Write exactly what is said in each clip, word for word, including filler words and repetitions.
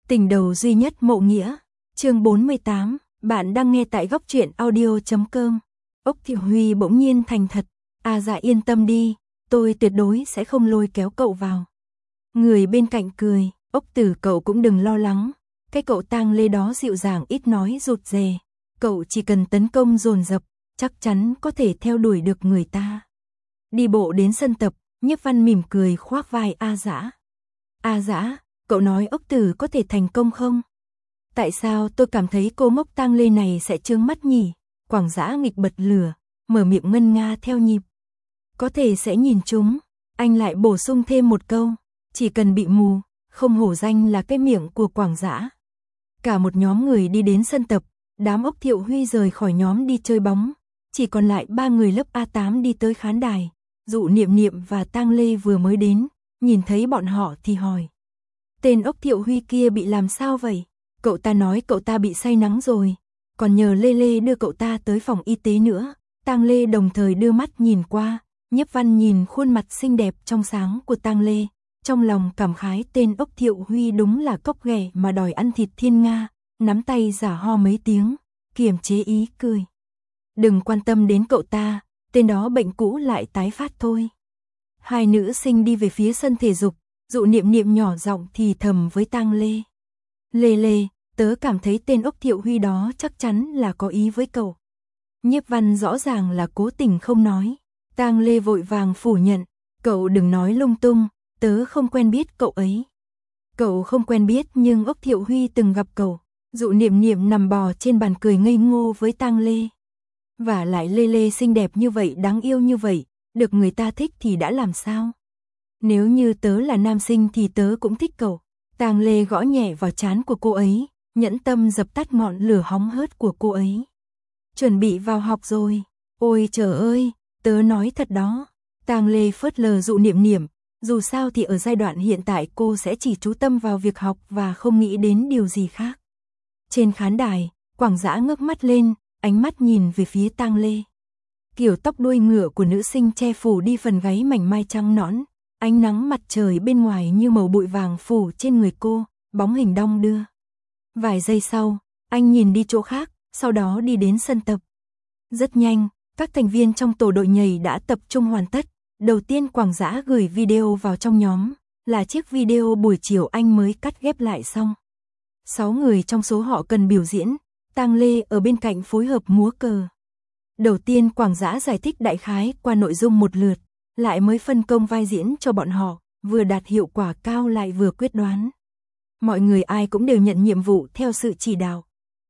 Tình đầu duy nhất Mộ Nghĩa, chương bốn mươi tám, bạn đang nghe tại góc truyện audio chấm com. Ốc Thiệu Huy bỗng nhiên thành thật, à dạ yên tâm đi, tôi tuyệt đối sẽ không lôi kéo cậu vào. Người bên cạnh cười, Ốc Tử cậu cũng đừng lo lắng, cái cậu tang lê đó dịu dàng ít nói rụt rè, cậu chỉ cần tấn công dồn dập, chắc chắn có thể theo đuổi được người ta. Đi bộ đến sân tập, Nhiếp Văn mỉm cười khoác vai A Dã. A Dã, cậu nói Ốc Tử có thể thành công không? Tại sao tôi cảm thấy cô mốc tang lê này sẽ trướng mắt nhỉ? Quảng Dã nghịch bật lửa, mở miệng ngân nga theo nhịp. Có thể sẽ nhìn chúng, anh lại bổ sung thêm một câu, chỉ cần bị mù, không hổ danh là cái miệng của Quảng Dã. Cả một nhóm người đi đến sân tập, đám Ốc Thiệu Huy rời khỏi nhóm đi chơi bóng, chỉ còn lại ba người lớp A tám đi tới khán đài. Dụ Niệm Niệm và Tang Lê vừa mới đến, nhìn thấy bọn họ thì hỏi. Tên Ốc Thiệu Huy kia bị làm sao vậy? Cậu ta nói cậu ta bị say nắng rồi, còn nhờ Lê Lê đưa cậu ta tới phòng y tế nữa. Tang Lê đồng thời đưa mắt nhìn qua, Nhiếp Văn nhìn khuôn mặt xinh đẹp trong sáng của Tang Lê, trong lòng cảm khái tên Ốc Thiệu Huy đúng là cóc ghẻ mà đòi ăn thịt thiên nga, nắm tay giả ho mấy tiếng, kiềm chế ý cười. Đừng quan tâm đến cậu ta, tên đó bệnh cũ lại tái phát thôi. Hai nữ sinh đi về phía sân thể dục, Dụ Niệm Niệm nhỏ giọng thì thầm với Tang Lê. Lê Lê, tớ cảm thấy tên Ốc Thiệu Huy đó chắc chắn là có ý với cậu. Nhiếp Văn rõ ràng là cố tình không nói. Tang Lê vội vàng phủ nhận, cậu đừng nói lung tung, tớ không quen biết cậu ấy. Cậu không quen biết nhưng Ốc Thiệu Huy từng gặp cậu. Dụ Niệm Niệm nằm bò trên bàn cười ngây ngô với Tang Lê. Và lại Lê Lê xinh đẹp như vậy, đáng yêu như vậy, được người ta thích thì đã làm sao? Nếu như tớ là nam sinh thì tớ cũng thích cậu. Tang Lê gõ nhẹ vào trán của cô ấy, nhẫn tâm dập tắt ngọn lửa hóng hớt của cô ấy. Chuẩn bị vào học rồi. Ôi trời ơi, tớ nói thật đó. Tang Lê phớt lờ Dụ Niệm Niệm, dù sao thì ở giai đoạn hiện tại cô sẽ chỉ chú tâm vào việc học và không nghĩ đến điều gì khác. Trên khán đài, Quảng Dã ngước mắt lên, ánh mắt nhìn về phía Tang Lê. Kiểu tóc đuôi ngựa của nữ sinh che phủ đi phần gáy mảnh mai trắng nõn, ánh nắng mặt trời bên ngoài như màu bụi vàng phủ trên người cô, bóng hình đong đưa. Vài giây sau, anh nhìn đi chỗ khác, sau đó đi đến sân tập. Rất nhanh, các thành viên trong tổ đội nhảy đã tập trung hoàn tất. Đầu tiên Quảng Dã gửi video vào trong nhóm, là chiếc video buổi chiều anh mới cắt ghép lại xong. Sáu người trong số họ cần biểu diễn, Tang Lê ở bên cạnh phối hợp múa cờ. Đầu tiên Quảng Dã giải thích đại khái qua nội dung một lượt, lại mới phân công vai diễn cho bọn họ, vừa đạt hiệu quả cao lại vừa quyết đoán. Mọi người ai cũng đều nhận nhiệm vụ theo sự chỉ đạo.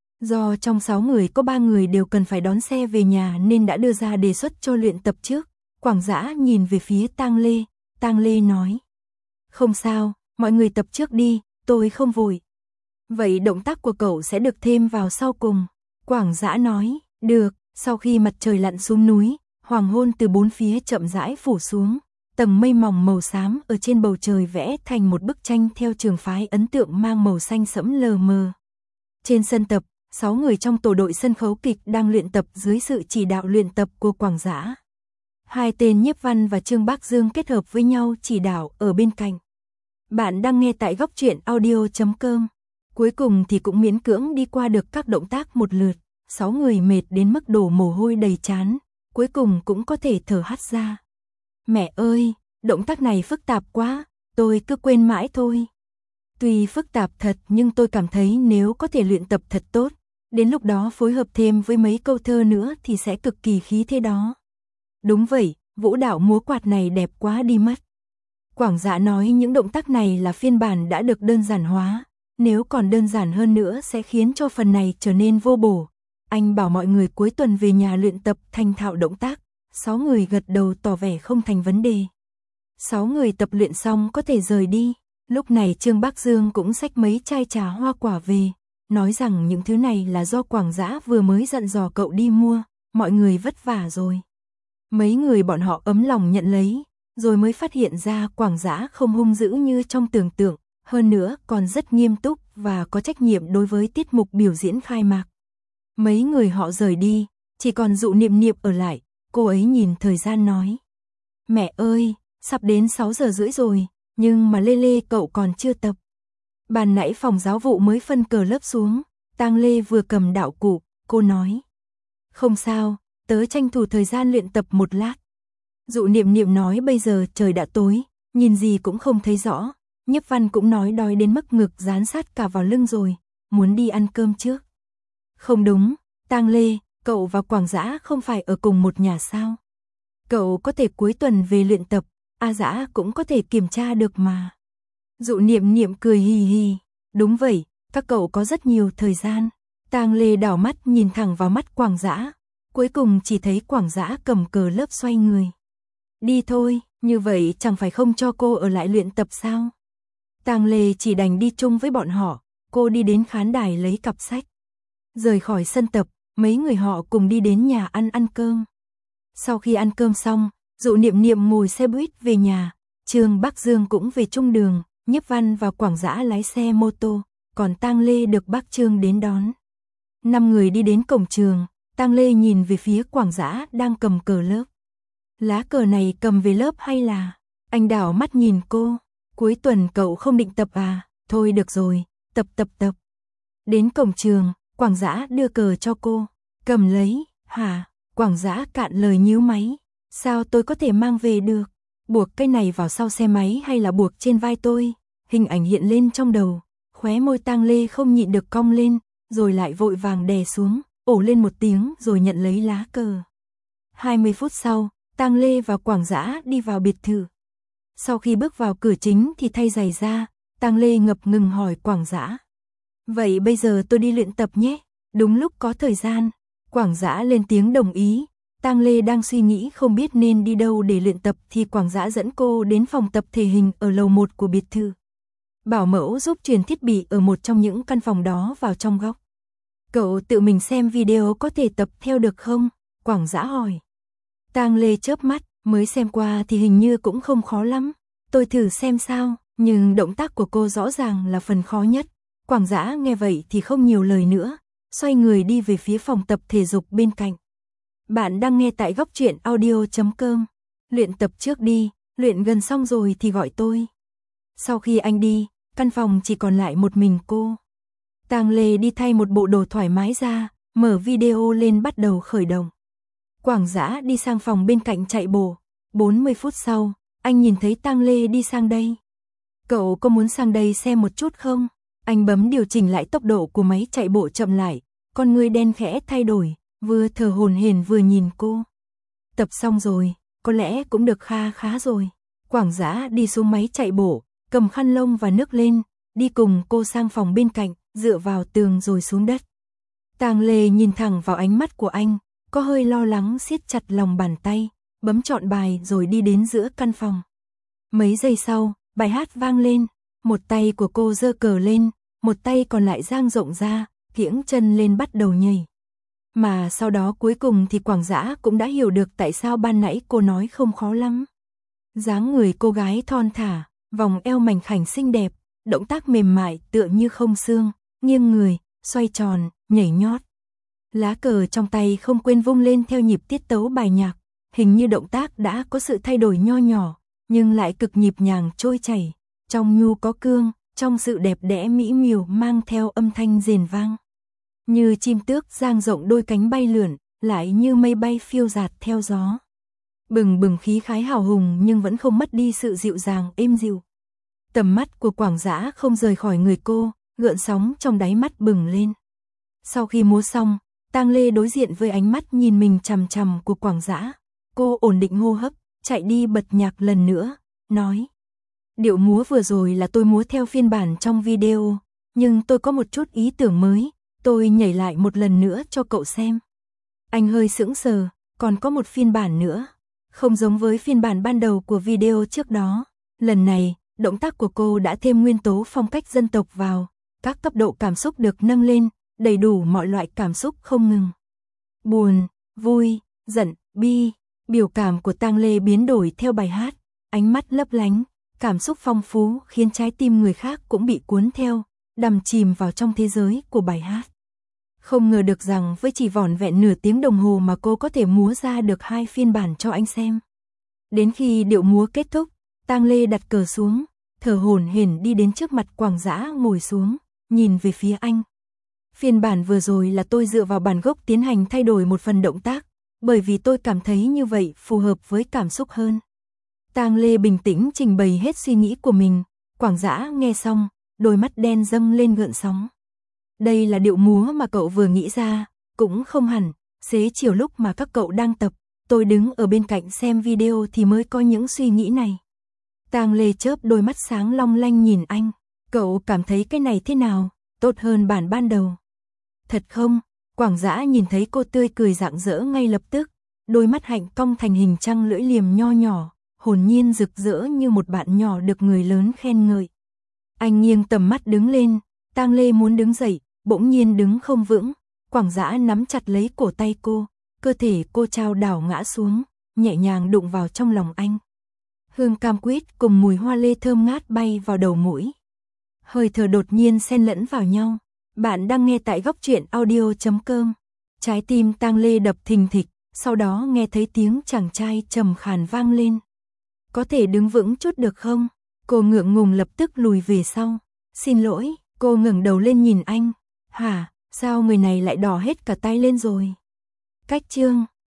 Do trong sáu người có ba người đều cần phải đón xe về nhà nên đã đưa ra đề xuất cho luyện tập trước. Quảng Dã nhìn về phía Tang Lê, Tang Lê nói. Không sao, mọi người tập trước đi, tôi không vội. Vậy động tác của cậu sẽ được thêm vào sau cùng. Quảng Dã nói, được. Sau khi mặt trời lặn xuống núi, hoàng hôn từ bốn phía chậm rãi phủ xuống, tầng mây mỏng màu xám ở trên bầu trời vẽ thành một bức tranh theo trường phái ấn tượng mang màu xanh sẫm lờ mờ. Trên sân tập, sáu người trong tổ đội sân khấu kịch đang luyện tập dưới sự chỉ đạo luyện tập của Quảng Dã. Hai tên Nhiếp Văn và Trương Bác Dương kết hợp với nhau chỉ đạo ở bên cạnh. Bạn đang nghe tại góc truyện audio chấm com. Cuối cùng thì cũng miễn cưỡng đi qua được các động tác một lượt. Sáu người mệt đến mức đổ mồ hôi đầy trán, cuối cùng cũng có thể thở hắt ra. Mẹ ơi, động tác này phức tạp quá, tôi cứ quên mãi thôi. Tuy phức tạp thật nhưng tôi cảm thấy nếu có thể luyện tập thật tốt, đến lúc đó phối hợp thêm với mấy câu thơ nữa thì sẽ cực kỳ khí thế đó. Đúng vậy, vũ đạo múa quạt này đẹp quá đi mất. Quảng Dã nói những động tác này là phiên bản đã được đơn giản hóa, nếu còn đơn giản hơn nữa sẽ khiến cho phần này trở nên vô bổ. Anh bảo mọi người cuối tuần về nhà luyện tập thành thạo động tác, sáu người gật đầu tỏ vẻ không thành vấn đề. Sáu người tập luyện xong có thể rời đi, lúc này Trương Bác Dương cũng xách mấy chai trà hoa quả về, nói rằng những thứ này là do Quảng Dã vừa mới dặn dò cậu đi mua, mọi người vất vả rồi. Mấy người bọn họ ấm lòng nhận lấy, rồi mới phát hiện ra Quảng Dã không hung dữ như trong tưởng tượng, hơn nữa còn rất nghiêm túc và có trách nhiệm đối với tiết mục biểu diễn khai mạc. Mấy người họ rời đi, chỉ còn Dụ Niệm Niệm ở lại, cô ấy nhìn thời gian nói. Mẹ ơi, sắp đến sáu giờ rưỡi rồi, nhưng mà Lê Lê cậu còn chưa tập. Ban nãy phòng giáo vụ mới phân cờ lớp xuống, Tang Lê vừa cầm đạo cụ, cô nói. Không sao, tớ tranh thủ thời gian luyện tập một lát. Dụ Niệm Niệm nói bây giờ trời đã tối, nhìn gì cũng không thấy rõ. Nhiếp Văn cũng nói đói đến mức ngực dán sát cả vào lưng rồi, muốn đi ăn cơm trước. Không đúng, Tang Lê, cậu và Quảng Dã không phải ở cùng một nhà sao? Cậu có thể cuối tuần về luyện tập, A Dã cũng có thể kiểm tra được mà. Dụ Niệm Niệm cười hì hì, đúng vậy, các cậu có rất nhiều thời gian. Tang Lê đảo mắt nhìn thẳng vào mắt Quảng Dã, cuối cùng chỉ thấy Quảng Dã cầm cờ lớp xoay người. Đi thôi, như vậy chẳng phải không cho cô ở lại luyện tập sao? Tang Lê chỉ đành đi chung với bọn họ, cô đi đến khán đài lấy cặp sách. Rời khỏi sân tập, mấy người họ cùng đi đến nhà ăn ăn cơm. Sau khi ăn cơm xong, Dụ Niệm Niệm ngồi xe buýt về nhà, Trương Bắc Dương cũng về chung đường, Nhiếp Văn và Quảng Dã lái xe mô tô, còn Tang Lê được bác Trương đến đón. Năm người đi đến cổng trường, Tang Lê nhìn về phía Quảng Dã đang cầm cờ lớp. Lá cờ này cầm về lớp hay là? Anh đảo mắt nhìn cô, cuối tuần cậu không định tập à? Thôi được rồi, tập tập tập. Đến cổng trường, Quảng Dã đưa cờ cho cô, cầm lấy, hả? Quảng Dã cạn lời nhíu máy, sao tôi có thể mang về được? Buộc cái này vào sau xe máy hay là buộc trên vai tôi? Hình ảnh hiện lên trong đầu, khóe môi Tang Lê không nhịn được cong lên, rồi lại vội vàng đè xuống, ổ lên một tiếng rồi nhận lấy lá cờ. hai mươi phút sau, Tang Lê và Quảng Dã đi vào biệt thự. Sau khi bước vào cửa chính thì thay giày ra, Tang Lê ngập ngừng hỏi Quảng Dã. Vậy bây giờ tôi đi luyện tập nhé, đúng lúc có thời gian. Quảng Dã lên tiếng đồng ý. Tang Lê đang suy nghĩ không biết nên đi đâu để luyện tập thì Quảng Dã dẫn cô đến phòng tập thể hình ở lầu một của biệt thự. Bảo mẫu giúp truyền thiết bị ở một trong những căn phòng đó vào trong góc. Cậu tự mình xem video có thể tập theo được không? Quảng Dã hỏi. Tang Lê chớp mắt, mới xem qua thì hình như cũng không khó lắm. Tôi thử xem sao, nhưng động tác của cô rõ ràng là phần khó nhất. Quảng Dã nghe vậy thì không nhiều lời nữa, xoay người đi về phía phòng tập thể dục bên cạnh. Bạn đang nghe tại góc truyện audio chấm com. Luyện tập trước đi, luyện gần xong rồi thì gọi tôi. Sau khi anh đi, căn phòng chỉ còn lại một mình cô. Tang Lê đi thay một bộ đồ thoải mái ra, mở video lên bắt đầu khởi động. Quảng Dã đi sang phòng bên cạnh chạy bộ. bốn mươi phút sau, anh nhìn thấy Tang Lê đi sang đây. Cậu có muốn sang đây xem một chút không? Anh bấm điều chỉnh lại tốc độ của máy chạy bộ chậm lại, con người đen khẽ thay đổi, vừa thở hổn hển vừa nhìn cô. Tập xong rồi, có lẽ cũng được kha khá rồi. Quảng Dã đi xuống máy chạy bộ, cầm khăn lông và nước lên, đi cùng cô sang phòng bên cạnh, dựa vào tường rồi xuống đất. Tang Lê nhìn thẳng vào ánh mắt của anh, có hơi lo lắng siết chặt lòng bàn tay, bấm chọn bài rồi đi đến giữa căn phòng. Mấy giây sau, bài hát vang lên, một tay của cô giơ cờ lên, một tay còn lại dang rộng ra, kiễng chân lên bắt đầu nhảy. Mà sau đó cuối cùng thì Quảng Dã cũng đã hiểu được tại sao ban nãy cô nói không khó lắm. Dáng người cô gái thon thả, vòng eo mảnh khảnh xinh đẹp, động tác mềm mại tựa như không xương, nghiêng người, xoay tròn, nhảy nhót. Lá cờ trong tay không quên vung lên theo nhịp tiết tấu bài nhạc, hình như động tác đã có sự thay đổi nho nhỏ, nhưng lại cực nhịp nhàng trôi chảy, trong nhu có cương, trong sự đẹp đẽ mỹ miều mang theo âm thanh rền vang. Như chim tước dang rộng đôi cánh bay lượn, lại như mây bay phiêu dạt theo gió. Bừng bừng khí khái hào hùng nhưng vẫn không mất đi sự dịu dàng êm dịu. Tầm mắt của Quảng Dã không rời khỏi người cô, gợn sóng trong đáy mắt bừng lên. Sau khi múa xong, Tang Lê đối diện với ánh mắt nhìn mình chằm chằm của Quảng Dã. Cô ổn định hô hấp, chạy đi bật nhạc lần nữa, nói. Điệu múa vừa rồi là tôi múa theo phiên bản trong video, nhưng tôi có một chút ý tưởng mới, tôi nhảy lại một lần nữa cho cậu xem. Anh hơi sững sờ, còn có một phiên bản nữa, không giống với phiên bản ban đầu của video trước đó. Lần này, động tác của cô đã thêm nguyên tố phong cách dân tộc vào, các cấp độ cảm xúc được nâng lên, đầy đủ mọi loại cảm xúc không ngừng. Buồn, vui, giận, bi, biểu cảm của Tang Lê biến đổi theo bài hát, ánh mắt lấp lánh, cảm xúc phong phú khiến trái tim người khác cũng bị cuốn theo, đắm chìm vào trong thế giới của bài hát. Không ngờ được rằng với chỉ vỏn vẹn nửa tiếng đồng hồ mà cô có thể múa ra được hai phiên bản cho anh xem. Đến khi điệu múa kết thúc, Tang Lê đặt cờ xuống, thở hổn hển đi đến trước mặt Quảng Dã ngồi xuống, nhìn về phía anh. Phiên bản vừa rồi là tôi dựa vào bản gốc tiến hành thay đổi một phần động tác, bởi vì tôi cảm thấy như vậy phù hợp với cảm xúc hơn. Tang Lê bình tĩnh trình bày hết suy nghĩ của mình, Quảng Dã nghe xong, đôi mắt đen dâng lên gợn sóng. Đây là điệu múa mà cậu vừa nghĩ ra, cũng không hẳn, xế chiều lúc mà các cậu đang tập, tôi đứng ở bên cạnh xem video thì mới có những suy nghĩ này. Tang Lê chớp đôi mắt sáng long lanh nhìn anh, cậu cảm thấy cái này thế nào, tốt hơn bản ban đầu. Thật không? Quảng Dã nhìn thấy cô tươi cười rạng rỡ ngay lập tức, đôi mắt hạnh cong thành hình trăng lưỡi liềm nho nhỏ, hồn nhiên rực rỡ như một bạn nhỏ được người lớn khen ngợi. Anh nghiêng tầm mắt đứng lên, Tang Lê muốn đứng dậy, bỗng nhiên đứng không vững, Quảng Dã nắm chặt lấy cổ tay cô, cơ thể cô chao đảo ngã xuống, nhẹ nhàng đụng vào trong lòng anh. Hương cam quýt cùng mùi hoa lê thơm ngát bay vào đầu mũi. Hơi thở đột nhiên xen lẫn vào nhau. Bạn đang nghe tại góc truyện audio chấm com. Trái tim Tang Lê đập thình thịch, sau đó nghe thấy tiếng chàng trai trầm khàn vang lên. Có thể đứng vững chút được không? Cô ngượng ngùng lập tức lùi về sau. Xin lỗi, cô ngẩng đầu lên nhìn anh. Hả, sao người này lại đỏ hết cả tay lên rồi? Cách chương